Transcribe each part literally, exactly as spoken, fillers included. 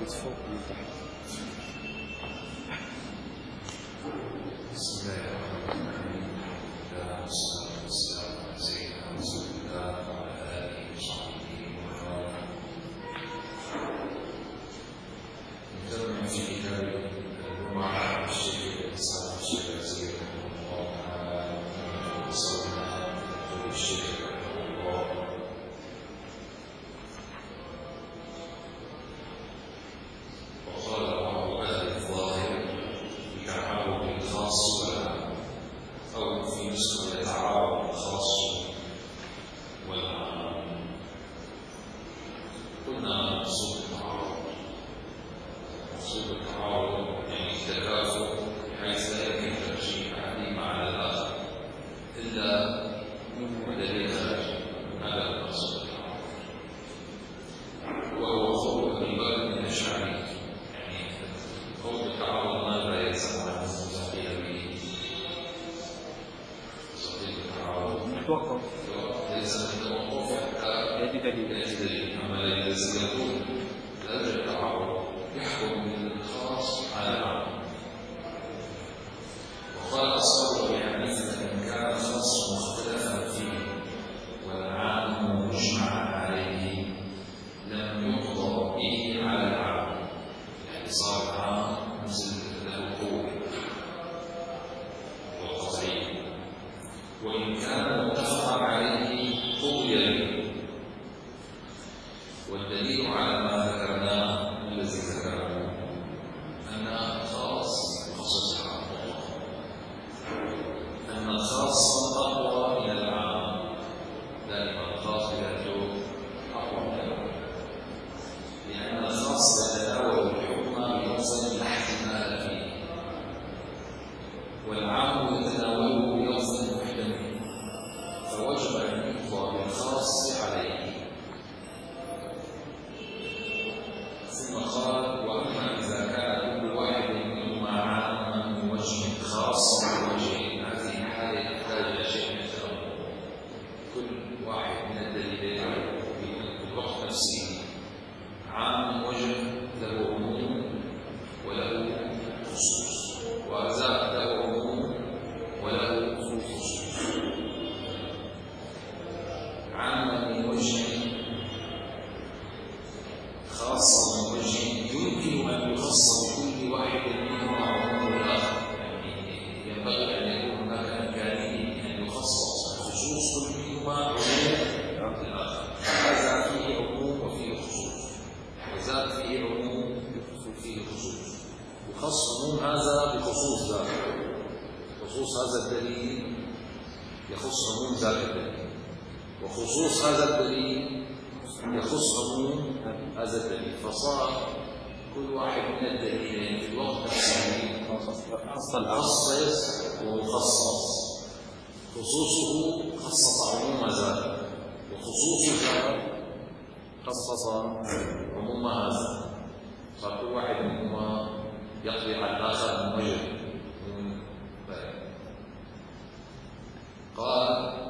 فوق من تحت. بسم الله الرحمن الرحيم. والصلاة والسلام على سيدنا رسول الله وعلى آله وصحبه ومن نتابع في كتاب الجمعة الشيخ الإسلام الشيخ العزيز رحمه الله تعالى وصلنا إلى الشيخ رحمه الله. وقال بعض أهل الظاهر يتعارض الخاص والعام، أو في نسخة يتعارض الخاص والعام. قلنا مقصود التعارض مقصود التعارض يعني التكافؤ، بحيث لا يمكن ترجيح أحدهما على الآخر إلا بدليل خارجي. هذا هو مقصود التعارض، وهو قول ابن بكر من الأشاعرة. يعني قول التعارض ماذا يلزم عنه مستقيل به؟ مستقيل التعارض نتوقف يلزم التوقف حتى يأتي دليل. يأتي دليل. أما الذي يقول لا يوجد تعارض يحكم بالخاص على العام. وقال أصحاب أبي حنيفة إن كان الخاص مختلفا فيه والعام مجمعا عليه لم يقضى به على العام، يعني صار العام مثل له قوة وقطعية. وإن كان متفقا عليه قضي به. والدليل على ما ذكرناه الذي ذكرناه أن الخاص يخصص العام، أن الخاص أقوى من العام. دائما الخاص بذاته أقوى من العام، لأن الخاص يتناول الحكم بلفظ لا احتمال فيه، والعام يتناوله بلفظ محتمل، فوجب أن يقضى بالخاص عليه. ثم قال وأما إذا كان كل واحد منهما عاما بوجه خاص بوجه، هذه حالة تحتاج إلى شيء من التأمل. كل واحد من الدليلين في الوقت نفسه عام وجه له عموم وله خصوص، وهذا له عموم وله خصوص. عام من وجه خاص من وجه يمكن أن يخص بكل واحد منهما عموم الآخر، يعني ينبغي أن يكون هناك إمكانية أن يخصص خصوص كل منهما عموم الآخر. هذا فيه عموم وفيه خصوص، وذاك فيه عموم وفيه خصوص. يخص عموم هذا بخصوص ذاك، خصوص هذا الدليل يخص عموم ذاك الدليل، وخصوص هذا الدليل يخص عموم هذا الدليل. فصار كل واحد من الدليلين في الوقت نفسه مخصص ومخصص. خصوصه خصص عموم ذاك، وخصوص ذاك خصص عموم هذا. فكل واحد منهما يقضي على الآخر من وجه. قال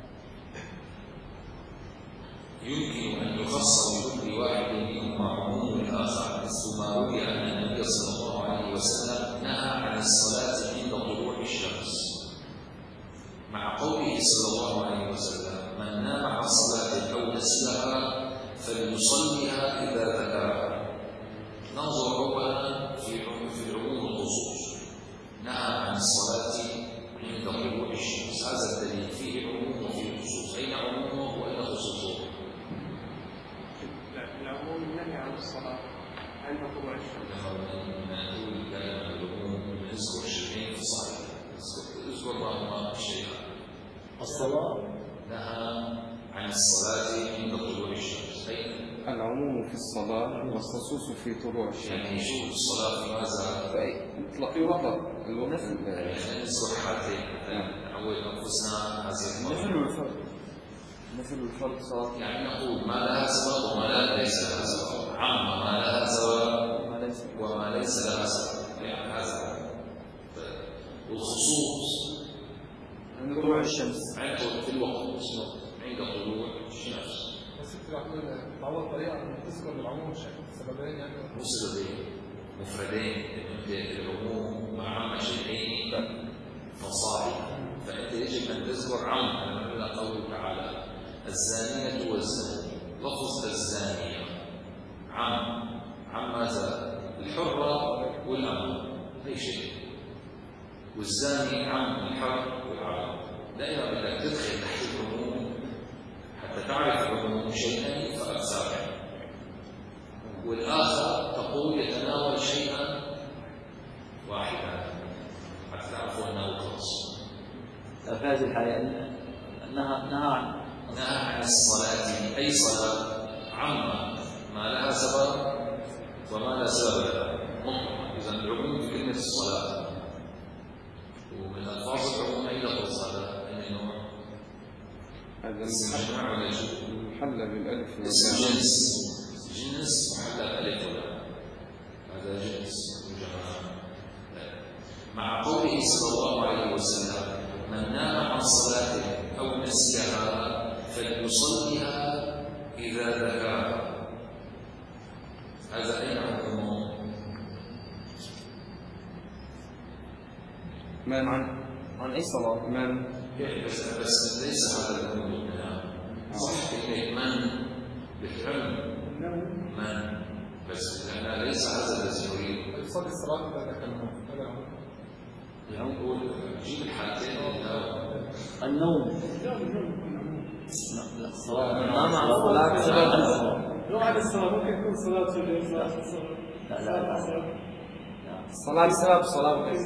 يمكن أن يخص بكل واحد منهما عموم الآخر، مثل ما روي أن النبي صلى الله عليه وسلم نهى عن الصلاة عند طلوع الشمس، مع قوله صلى الله عليه وسلم من نام عن صلاة أو نسيها فليصليها إذا ذكرها. ننظر أولا في في العموم والخصوص. نهى عن الصلاة عند طلوع الشمس، هذا الدليل فيه عموم وفيه خصوص. أين عمومه وأين خصوصه؟ العموم النهي عن الصلاة عند طلوع الشمس. نقول دائما العموم نذكر شيئين في الصحيح، نذكر معهما شيئا. الصلاة نهى عن الصلاة عند طلوع الشمس. أين؟ العموم في الصلاة والخصوص في طلوع الشمس. يعني شوف الصلاة في ماذا؟ في وقت الوقت. يعني نذكر حالتين نعود أنفسنا هذه مثل المرة. الفرد مثل الفرد صار يعني نقول ما لها سبب وما لا ليس لها سبب، عامة ما لها سبب وما ليس لها سبب، يعني هذا. والخصوص عند طلوع الشمس، عند في الوقت عند طلوع الشمس. تعوض طريقه تذكر للعموم سببين يعني مو سببين مفردين العموم مع شيئين فصاعدا فانت يجب ان تذكر عم كما قوله تعالى الزانيه والزاني لفظ الزانيه عم عم ماذا؟ الحره والامه اي شيء والزاني عم الحر والعبد دائما بدك تدخل تحت العموم حتى تعرف العموم شيئين فاكثر والآخر تقول يتناول شيئا واحدا حتى تعرفوا أنه خاص. في هذه الحالة نهى نهى عن نهى عن الصلاة أي صلاة عامة ما لها سبب وما لا سبب لها مطلقا. إذا العموم في كلمة الصلاة ومن ألفاظ العموم أي لفظ الصلاة أي نوع؟ هذا اسم جمع ولا شيء؟ محل بالألف اسم جنس جنس محل ألف ولا هذا جنس وجماعة مع قوله صلى الله عليه وسلم من نام عن صلاته أو نسيها فليصليها إذا ذكرها. هذا أين عموم؟ من عن عن أي صلاة؟ من بس بس ليس هذا العموم صح كلمة من بالفعل من بس لأن ليس هذا الذي نريد. يصلي الصلاه اذا ذكرها هذا العموم. نقول جيب الحالتين النوم الصلاة نام عن الصلاة بسبب الصلاة. لو عن الصلاه ممكن تكون صلاه الليل لا لا لا الصلاه بسبب الصلاه وليس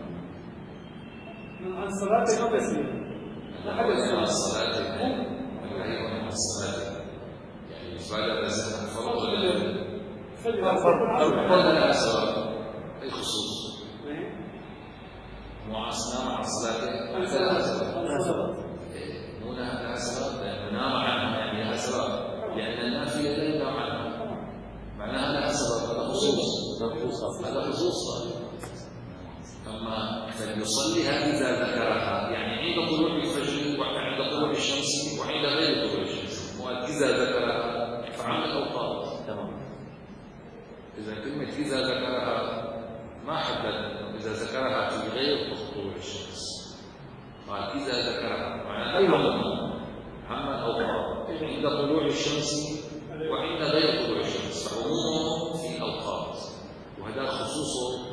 عن صلاه او نسيها. عن الصلاة أيضا عن الصلاة يعني بعد ذلك الفرق ولا لا سبب أي خصوص معاصنا مع الصلاة لا سبب مو لها سبب لأن نام عنها يعني لها سبب لأن النافية لا ينام عنها معناها لها سبب هذا خصوص هذا خصوص. أما فليصليها إذا ذكرها يعني عند طلوع الفجر وعند طلوع الشمس وعند غير طلوع الشمس وإذا ذكرها فعند الأوقات. تمام. إذا كلمة إذا ذكرها ما حدد إذا ذكرها في غير طلوع الشمس قال إذا ذكرها معناها أي وقت عما الأوقات عند طلوع الشمس وعند غير طلوع الشمس عموم في الأوقات وهذا خصوصه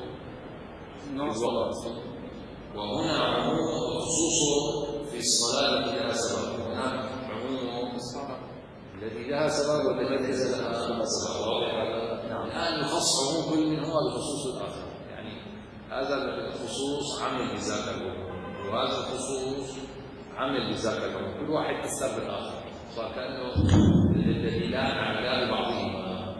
وهنا عموم وخصوص في الصلاة التي لها سبب. هناك عموم الذي لها سبب والذي ليس لها سبب. واضح هذا؟ الآن يخص عموم كل منهما بخصوص الآخر. يعني هذا الخصوص عمل بذاك العموم وهذا الخصوص عمل بذاك العموم. كل واحد تسبب الآخر فكأنه الدليلان على بعضهما.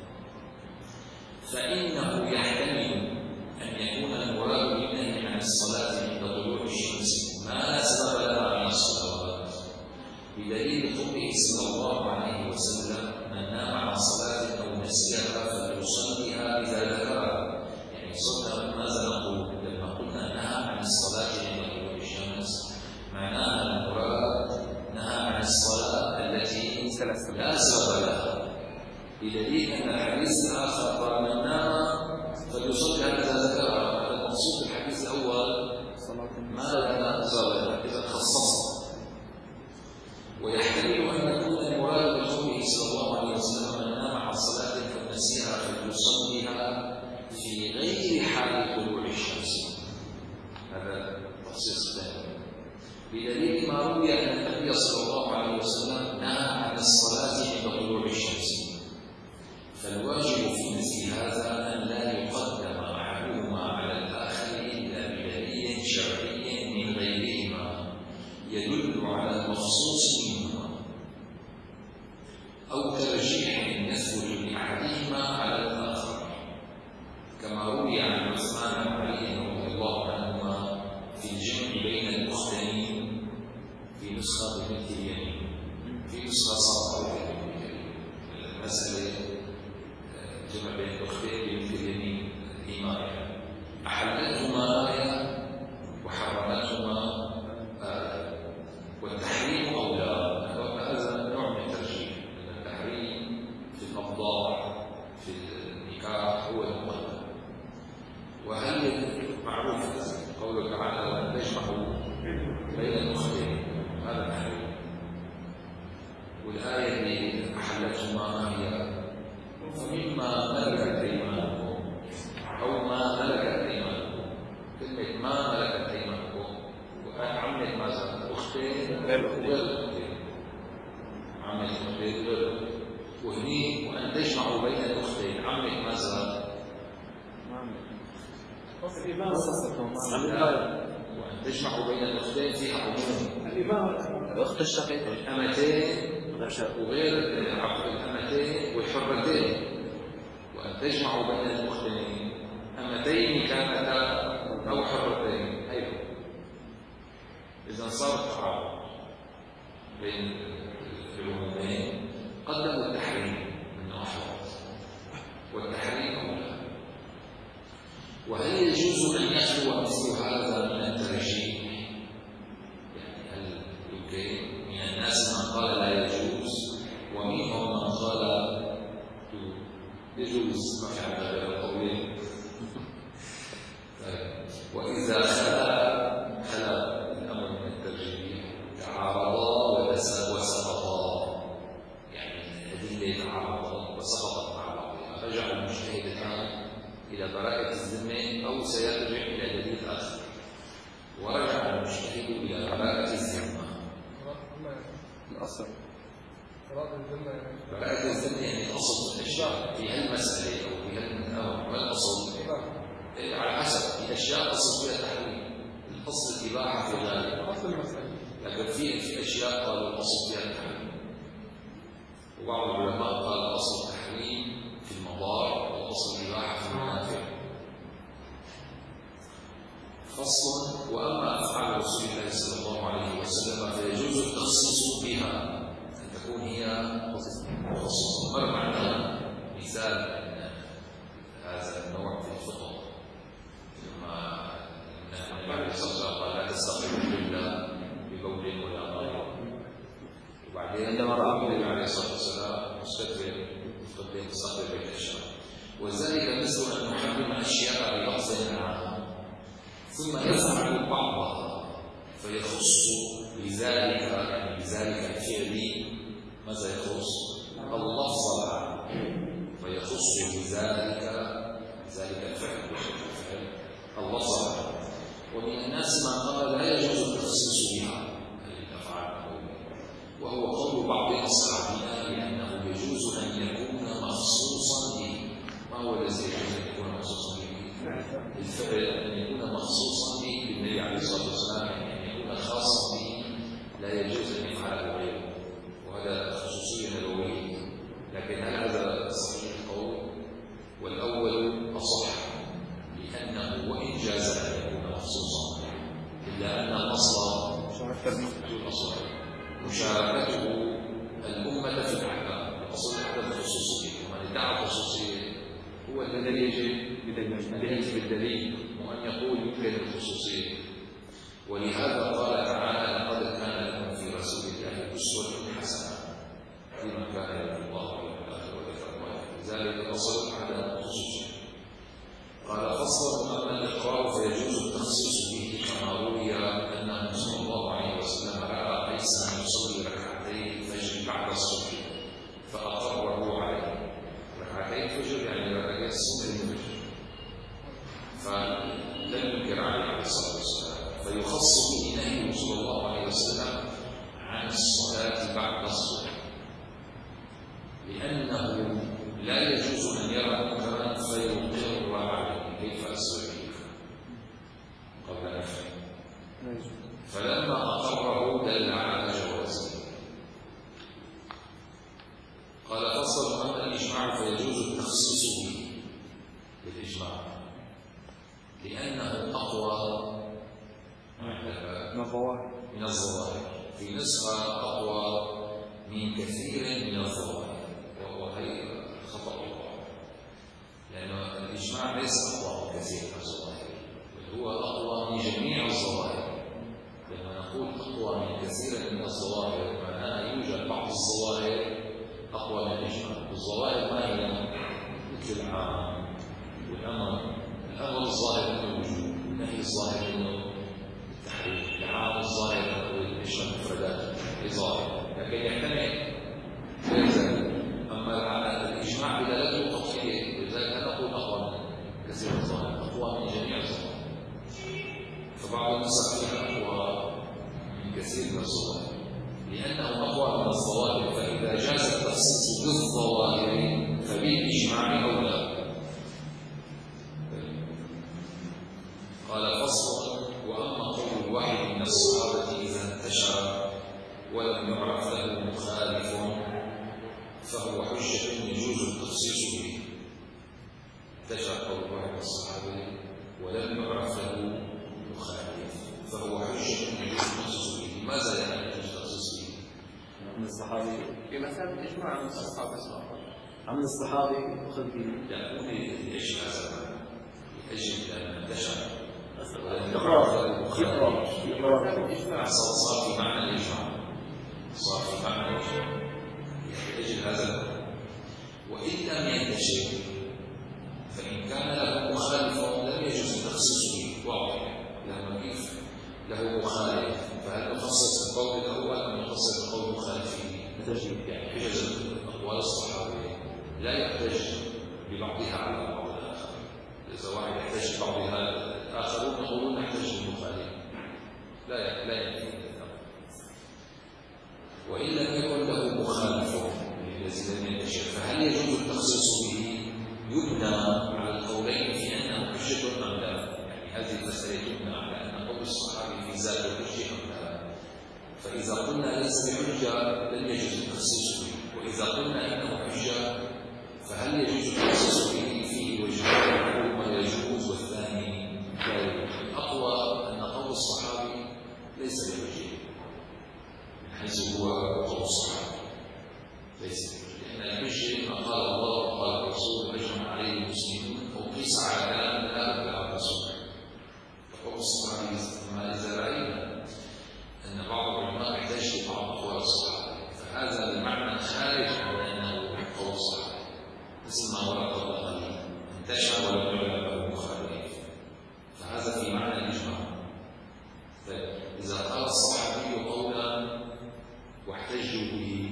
فإنه يحتمل أن يكون المراد بالنهي عن الصلاة عند طلوع الشمس ما لا سبب لها من الصلوات بدليل قوله صلى الله عليه وسلم من نام عن صلاة أو نسيها فليصليها إذا ذكرها. يعني صدق ماذا نقول لما قلنا نهى عن الصلاة عند طلوع الشمس معناها المراد نهى عن الصلاة التي لا سبب لها بدليل أن الحديث الآخر قال من نام فليصلي إذا ذكرها. هذا المقصود في الحديث الأول ما لا سبب إذا خصص. ويحتمل أن يكون المراد بقوله صلى الله عليه وسلم من نام عن صلاة فنسيها فليصليها في غير حال طلوع الشمس. هذا تخصيص ثاني بدليل ما روي أن النبي صلى الله عليه وسلم نهى عن الصلاة عند طلوع الشمس. فالواجب في مثل هذا أن لا يقدم أحدهما على الآخر إلا بدليل شرعي من غيرهما يدل على المخصوص منهما أو ترجيح يثبت لأحدهما على الآخر كما روي عن عثمان وعلي رضي الله عنهما في الجمع بين الأختين في نسخة بنت اليمين في نسخة صفحة المسألة جمع بين الأختين بنت اليمين الإمارة أحلتهما آية وحرمتهما آية والتحريم أولى. هذا نوع من الترجيح عمك ماذا؟ الإمام وأن تجمعوا بين الأختين فيها عموم. الإمام الأخت الشقيقة الأمتين وغير الأمتين والحرتين، وأن تجمعوا بين الأختين أمتين كانتا أو حرتين. أيضا إذا صار تعارض بين العمومين قدموا التحريم من أحوال، والتحريم أولى. وهل يجوز أن يخلو مثل هذا من الترجيح؟ يعني هل يمكن؟ من الناس من قال لا يجوز، ومنهم من قال يجوز، ما في عندنا غير القولين. وإذا خلا خلا الأمر من الترجيح تعارضا وسقطا، يعني الأدلة تعارضت وسقطت مع بعضها، رجع المجتهد الآن إلى براءة الذمة أو سيرجع إلى دليل آخر. ورجع المجتهد إلى براءة الذمة. الأصل براءة الذمة يعني أصل الأشياء في هالمسألة أو في هالأمر، ما الأصل؟ على حسب، في أشياء أصل فيها تحريم، الأصل الإباحة في الغالب، لكن في في أشياء قالوا الأصل فيها التحريم. وبعض العلماء قال أصل التحريم في المضار وأصل الإباحة في المنافع. فصل. وأما أفعال رسول الله صلى الله عليه وسلم فيجوز التخصيص بها، أن تكون هي خصوصا. مر معنا مثال هذا النوع في الفطر، لما النبي صلى الله عليه وسلم قال لا تستقبلوا إلا بقول ولا غير. وبعدين عندما رأى النبي عليه الصلاة والسلام مستقبل مستقبل تستقبل بيت الشام، وذلك مثل أن نحرم أشياء بلفظ عام ثم يفعل بعضها فيخص بذلك، يعني بذلك الفعل ماذا يخص؟ اللفظ العام، فيخص بذلك ذلك الفعل اللفظ العام. ومن الناس من قال لا يجوز التخصيص بها أي الأفعال، وهو قول بعض أصحابنا بأنه يجوز أن يكون مخصوصا به. ما هو الذي يجوز أن يكون مخصوصا به؟ الفعل أن يكون مخصوصا به بالنبي عليه الصلاة والسلام، يعني أن يكون خاصا به لا يجوز أن يفعله غيره، وهذا خصوصية نبوية. لكن هل هذا صحيح القول؟ والأول أصح، لأنه وإن جاز أن يكون مخصوصا إلا أن الأصل مشاركته الأمة في الأحكام، الأصل عدم الخصوصية، ومن ادعى الخصوصية هو الذي يجب بالدليل وأن يقول يمكن الخصوصية. ولهذا قال تعالى لقد كان لكم في رسول الله أسوة حسنة فيمن كان يرجو الله واليوم الآخر وذكر الله، لذلك الأصل عدم الخصوصية. قال فصل. أما الإقرار فيجوز التخصيص به، كما روي أنه صلى الله عليه وسلم رأى قيسا يصلي ركعتي الفجر بعد الصبح فأقره عليه. ركعتي الفجر يعني ركعتي الصبح الفجر، فلم ينكر عليه عليه الصلاة والسلام، فيخص به نهيه صلى الله عليه وسلم عن الصلاة بعد الصبح، لأنه لا يجوز أن يرى منكرا فيقر عليه. كيف أسويك قبل نفسه؟ فلما أقره دل على جوازه. قال فصل. أما الإجماع فيجوز التخصيص به بالإجماع، لأنه أقوى من الظواهر، في نسخة أقوى من كثير من الظواهر، وهو هي خطأ الله، لأن الإجماع ليس أقوى من كثير من الظواهر، بل هو أقوى من جميع الظواهر. لما نقول أقوى من كثير من الظواهر معناها يوجد بعض الظواهر أقوى من الإجماع. الظواهر ما هي؟ مثل العام والأمر. الأمر الظاهر منه الوجوب، والنهي الظاهر منه التحريم، العام الظاهر منه يشمل مفردات ظاهر، لكن يحتمل ثابت إجماع عن الصحابة الصحابة عمل الصحابي يأخذ به. لا مو لأجل هذا، لأجل أن انتشر إقرار إقرار إقرار صار في معنى الإجماع، صار في معنى الإجماع لأجل هذا. وإن لم ينتشر فإن كان له مخالف لم يجوز التخصيص به. واضح لما كيف له مخالف، فهل نخصص القول الأول أم نخصص القول المخالف؟ يعني حجز أقوال الصحابة لا يحتج ببعضها على بعض الآخر. إذا واحد يحتج ببعضها الآخرون يقولون نحتج بالمخالف، لا لا يمكن. وإن لم يكن له مخالف الذي لم ينتشر فهل يجوز التخصيص به؟ يبنى على القولين في أنه حجة أم لا. يعني هذه المسألة تبنى على أن قول الصحابي في ذات الحجة أم لا. فإذا قلنا ليس بحجة لن يجوز التخصيص به، وإذا قلنا إنه حجة فهل يجوز التخصيص به؟ فيه وجهان، ما يجوز والثاني لا يجوز. الأقوى أن قول الصحابي ليس بحجة من حيث هو قول الصحابي ليس بحجة، لأن الحجة ما قال الله وقال الرسول وأجمع عليه المسلمون وقيس على كلام الله وكلام الرسول. فقول الصحابي ما إذا رأينا أن بعض العلماء يحتاج لبعض أقوال الصحابة فهذا المعنى خارج عن أنه قول الصحابة، مثل ما ورد قبل قليل انتشر ولم يعلم له مخالف، فهذا في معنى الإجماع. فإذا قال الصحابي قولا واحتجوا به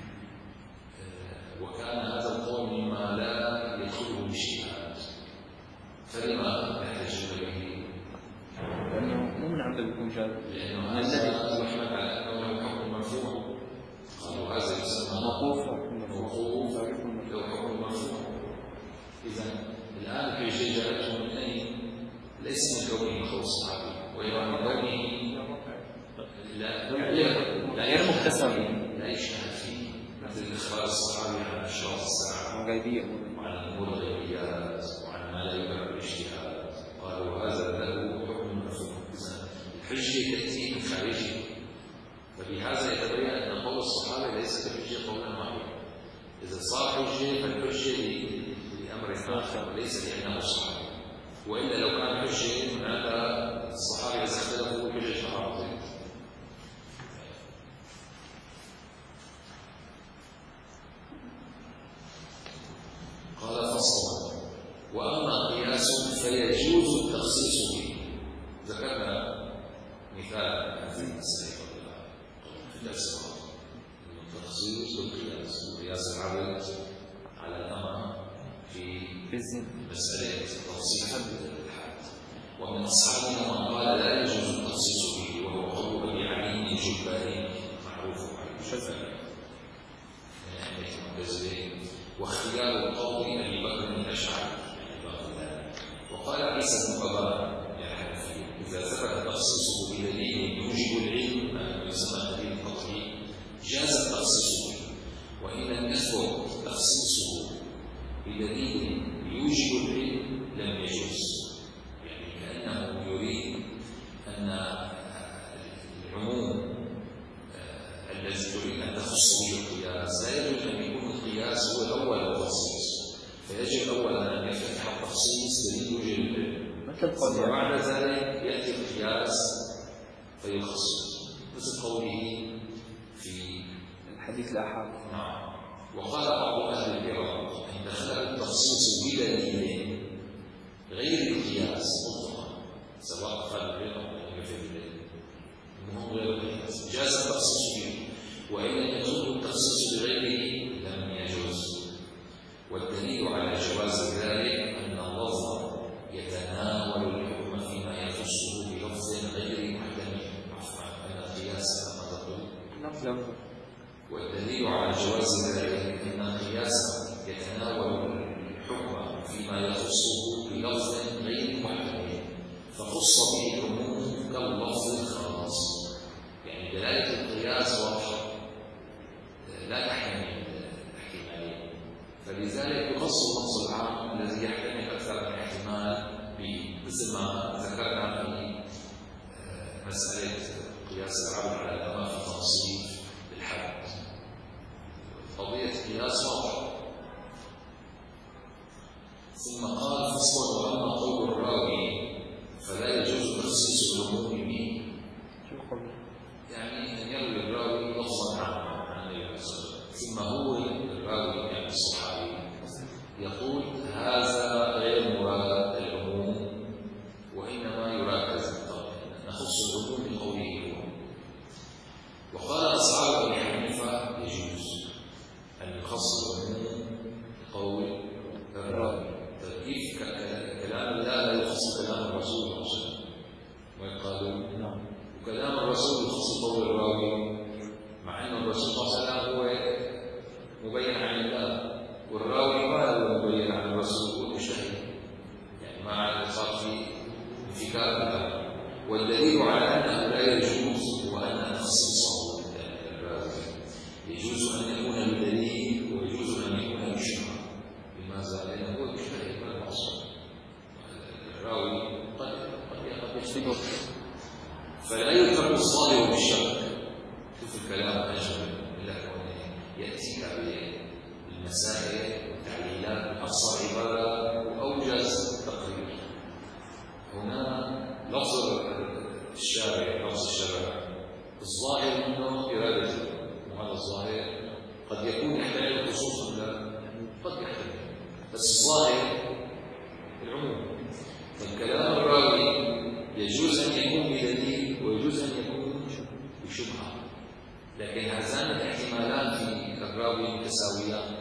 وكان هذا القول مما لا يدخله الاجتهاد فلما يحتجون به؟ لأنه مو من عند الكونجات، لأنه هذا يحمل على أنه له حكم مرفوع. قالوا هذا يسمى موقوف موقوف له حكم مرفوع. إذا الآن في شيء جاءته من أين؟ ليس من كونه قول الصحابي، وإنما من كونه لا غير مكتسب، لا يشتهر فيه، مثل إخبار الصحابي عن أشراط الساعة غيبية وعن الأمور الغيبيات وعن ما لا يدرك بالاجتهاد. قالوا هذا له حكم مرفوع. الحجة تأتي من خارجه، فبهذا يتبين أن قول الصحابة ليس بحجة قولا واحدا. إذا صار حجة فالحجة لأمر آخر وليس لأنه صحابي، وإلا لو كان حجة هذا الصحابة إذا اختلفوا الحجة تعارضت. قال فصل: وأما قياس فيجوز التخصيص به. ذكرنا مثال هذه المسألة في الدرس الماضي، التخصيص والقياس، وقياس العبد على الأمر في مسألة تخصيص الحد. ومن أصحابنا من قال لا يجوز التخصيص به، وهو قول أبي علي الجبائي معروف عن الجبائي من أئمة المعتزلة، واختيار قول أبي بكر الأشعري. وقال عيسى بن قبان إذا ثبت تخصيصه بدليل يوجب العلم ما يسمى دليل القطعي جاز التخصيص به، وإن لم يثبت تخصيصه بدليل يوجب العلم لم يجوز. يعني كأنه يريد أن العموم الذي تريد أن تخص به القياس لا يجوز أن يكون القياس هو الأول التخصيص، فيجب أولا أن يفتح التخصيص دليل يوجب العلم، وبعد ذلك يأتي القياس فيخصص، مثل قوله في الحديث الآحاد. نعم. وقال بعض أهل العراق إن دخل التخصيص بدليل غير القياس مطلقا، سواء قال العراق أو غير الدليل، المهم غير القياس جاز التخصيص به، وإن لم يجوز التخصيص بغيره لم يجوز. والدليل على جواز ذلك أن اللفظ يتناول الحكم فيما يخصه بلفظ غير محكم، عفوا أن القياس كما تقول. والدليل على جواز ذلك أن القياس يتناول الحكم فيما يخصه بلفظ غير محكم، فخص به العموم كاللفظ الخاص. يعني دلالة القياس واضحة لا تحتمل احتمالين، فلذلك يخص اللفظ العام الذي يحتمل أكثر من احتمال به، مثل ما ذكرنا في مسألة قياس العبد على الأمر في تنصيف الحد. الفضل ثم قال فصل وأما قول الراوي فلا يجوز تخصيص العموم به. شو القول؟ يعني أن يروي الراوي لفظا عن النبي صلى الله عليه وسلم ثم هو الراوي يعني الصحابي يقول هذا غير مراد العموم وإنما يراد نخص العموم بقوله هو. وقال أصحاب أبي حنيفة يجوز أن يخص العموم بقول الراوي. كيف كلام الله لا يخص كلام الرسول صلى الله عليه وسلم ويقالون نعم وكلام الرسول يخص قول الراوي مع أن الرسول صلى الله عليه وسلم هو مبين عن الله والراوي ما هو مبين عن الرسول والمشاهد يعني ما صار في انفكاك. والدليل على أنه لا يجوز هو أن تخصيصه الراوي يجوز أن يكون بدليل ويجوز أن يكون بشبهة. لماذا؟ لأنه هو المشاهد ما المعصوم الراوي قد قد يشتبه فلا يترك الظاهر بالشك. شوف الكلام أجمل إلا كونه يأتيك بالمسائل والتعليلات بأقصر عبارة وأوجز تقرير. هنا لفظ الشارع لفظ الشرع الظاهر منه إرادته وهذا الظاهر قد يكون يحتمل خصوصا لا قد يحتمل بس الظاهر العموم. فالكلام الراوي يجوز أن يكون بدليل ويجوز أن يكون بشبهة لكن هذان الاحتمالات في الراوي متساويان.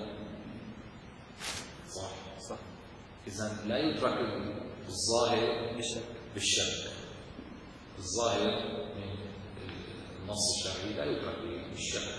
صح صح. إذن لا يترك الظاهر بالشك بالشك. الظاهر من النص الشرعي لا يترك بالشك.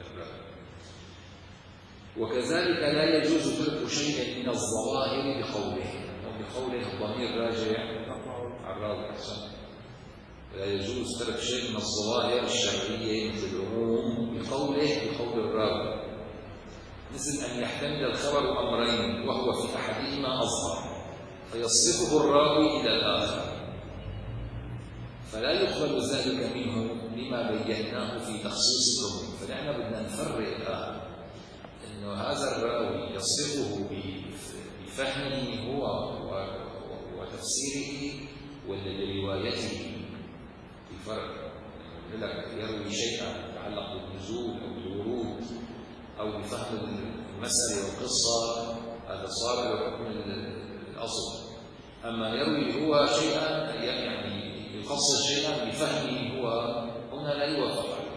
وكذلك لا يجوز ترك شيء من الظواهر بقوله وبقوله الضمير راجع على الراوي أحسن. لا يجوز ترك شيء من الظواهر الشرعية مثل العموم بقوله بقول الراوي مثل أن يحتمل الخبر أمرين وهو في أحدهما أظهر فيصرفه الراوي إلى الآخر فلا يقبل ذلك منه لما بيناه في تخصيص العموم. فنحن بدنا نفرق الآن أنه هذا الراوي يصرفه بفهمه هو وتفسيره ولا بروايته. في فرق لك يروي شيئا يتعلق بالنزول أو بالورود أو بفهم المسألة والقصة هذا صار له حكم الأصل. أما يروي هو شيئا يعني يخصص شيئا بفهمه هو هنا لا يوافق عليه.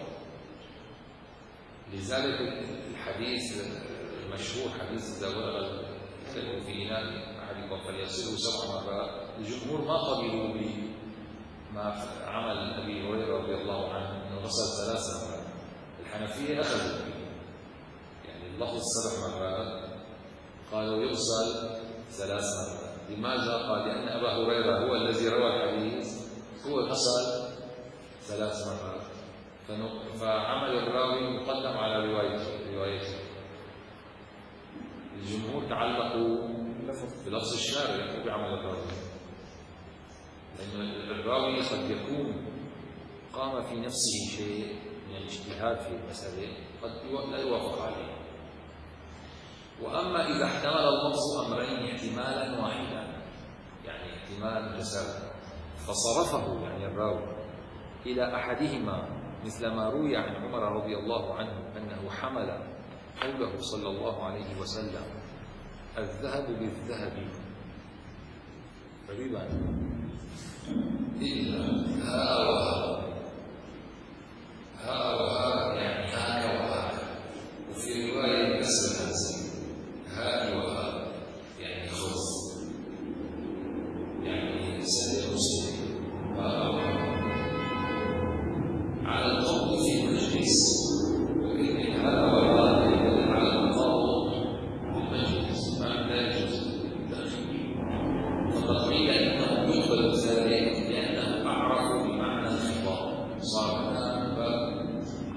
لذلك الحديث المشهور حديث إذا ولغ الكلب في إناء أحدكم فليغسله سبع مرات الجمهور ما قبلوا بما عمل أبي هريرة رضي الله عنه أنه غسل ثلاث مرات. الحنفية أخذوا به يعني اللفظ سبع مرات قالوا يغسل ثلاث مرات. لماذا؟ قال لأن أبا هريرة هو الذي روى الحديث هو غسل ثلاث مرات فعمل الراوي مقدم على روايته روايته. الجمهور تعلقوا بلفظ الشارع بعمل الراوي لأن الراوي قد يكون قام في نفسه شيء من الاجتهاد في المسألة قد لا يوافق عليه. وأما إذا احتمل اللفظ أمرين احتمالا واحدا يعني احتمال متساوي فصرفه يعني الراوي إلى أحدهما مثل ما روي عن عمر رضي الله عنه أنه حمل قوله صلى الله عليه وسلم الذهب بالذهب ربا إلا ها وها ها وها يعني هاك وهاك وفي رواية كسر الهمزة هاك وها يعني خذ يعني سنة مسلم ها وها على القول في المجلس وكلمة ها وها يدل على القول في المجلس ما لا يجوز التأخير. فقد قيل إنه يقبل ذلك لأنه أعرف بمعنى الخطاب صار هنا باب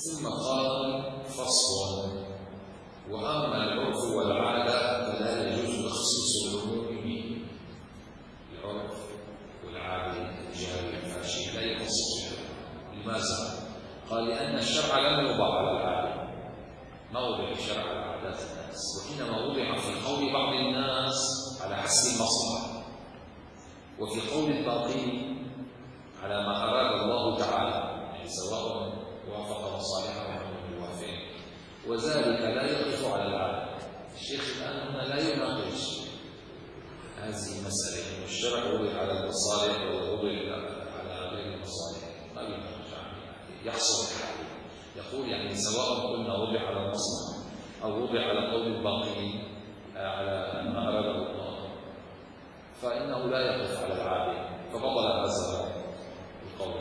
ثم قال فصل وأما العرف والعادة فلا يجوز تخصيص العموم به. العرف والعادة الجاري الفاشي لا يخصص به. لماذا؟ قال لأن الشرع لم يوضع على العادة، ما وضع الشرع على عادات الناس، وإنما وضع في قول بعض الناس على حسب المصلحة، وفي قول الباقين على ما أراد الله تعالى، يعني سواء وافق مصالحهم أو يوافق، وذلك لا يقف على العادة. الشيخ الآن هنا لا يناقش هذه المسألة إنه الشرع وضع على المصالح ووضع على غير المصالح، ما يناقش عنه، يحصل الحال. يقول يعني سواء قلنا وضع على المصلحة أو وضع على قول الباقين على ما أراده الله، فإنه لا يقف على العادة، فبطل هذا القول.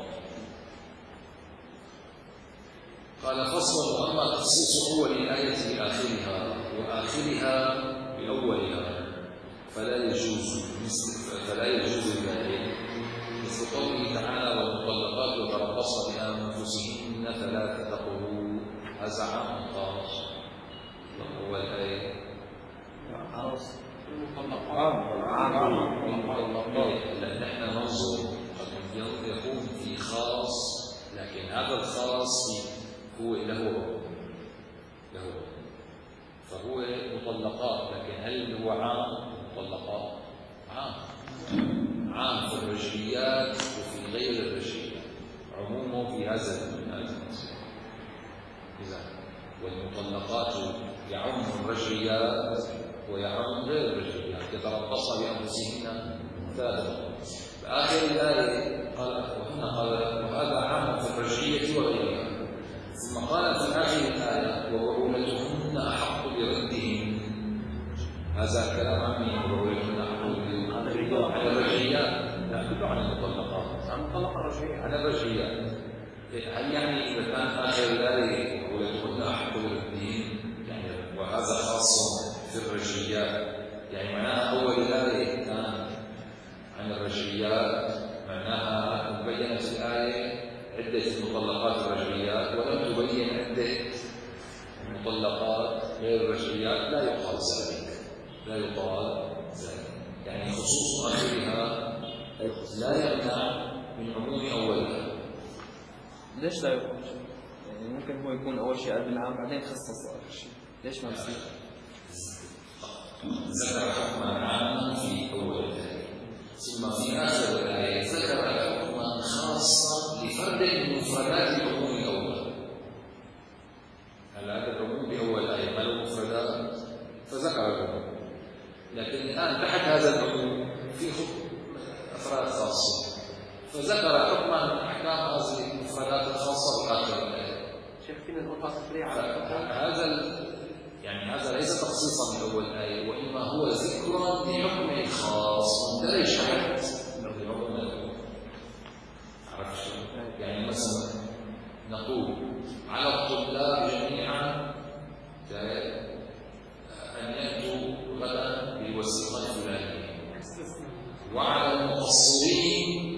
قال فصل وأما تخصيص أول الآية بآخرها وآخرها بأولها فلا يجوز فلا يجوز ذلك، مثل قوله تعالى والمطلقات يتربصن بأنفسهن ثلاثة قروء. هذا عام خاص. أول آية عروس لأن نحن ننظر قد يكون في خاص، لكن هذا الخاص هو له له فهو مطلقات، لكن هل هو عام؟ مطلقات عام عام في الرجليات وفي غير الرجليات، عمومه في هذا المسألة. إذا والمطلقات يعم الرجليات ويعم غير الرجليات، يتربصن بأنفسهن ثلاثة. فآخر الآية قال وهنا قال وهذا عام في الرجلية وغيرها، ثم قال في آخر الآية وبعولتهن أحق بردهن. هذا كلام عن مين؟ وبعولتهن أحق بردهن عن الرجليات، لا كله عن المطلقات، عن طلق الرجعية عن الرجليات. هل يعني إذا كان آخر الآية وبعولتهن أحق بردهن يعني وهذا خاص في الرجليات، يعني معناها أول الآية كان عن الرجليات، معناها بينت الآية عدة المطلقات الرجعيات ولم تبين عدة المطلقات غير الرجعيات، لا يقال ذلك لا يقال ذلك يعني خصوص آخرها لا يمنع من عموم أولها. ليش لا يقول؟ يعني ممكن هو يكون أول شيء قلب العام بعدين خصص آخر شيء، ليش ما بصير؟ ذكر حكما عاما في أول الآية ثم في آخر الآية ذكر حكما خاصا لفرد من مفردات العموم الأول. هلا هذا العموم بأول آية ما له مفردات فذكر العموم، لكن الآن تحت هذا العموم في أفراد خاصة فذكر حكما من أحكام هذه المفردات الخاصة بآخر الآية. شيخ فينا نقول تسريع على هذا يعني هذا ليس تخصيصا من أول آية، وإنما هو ذكر لحكم خاص مندرج تحت العموم الأول. عرفت شو؟ يعني مثلا نقول على الطلاب جميعا أن يأتوا غدا بالوثيقة الفلانية، وعلى المقصرين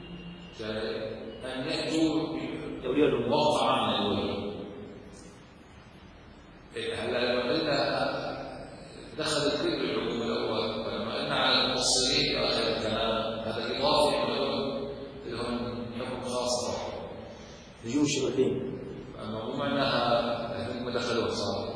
أن يأتوا بالواقعة من الولي. هلا لما قلنا دخل كل العموم الأول، ولما قلنا على المقصرين في آخر الكلام هذا إضافة لهم حكم خاص يجوز شبهين، فأنه مو معناها هم دخلوا صار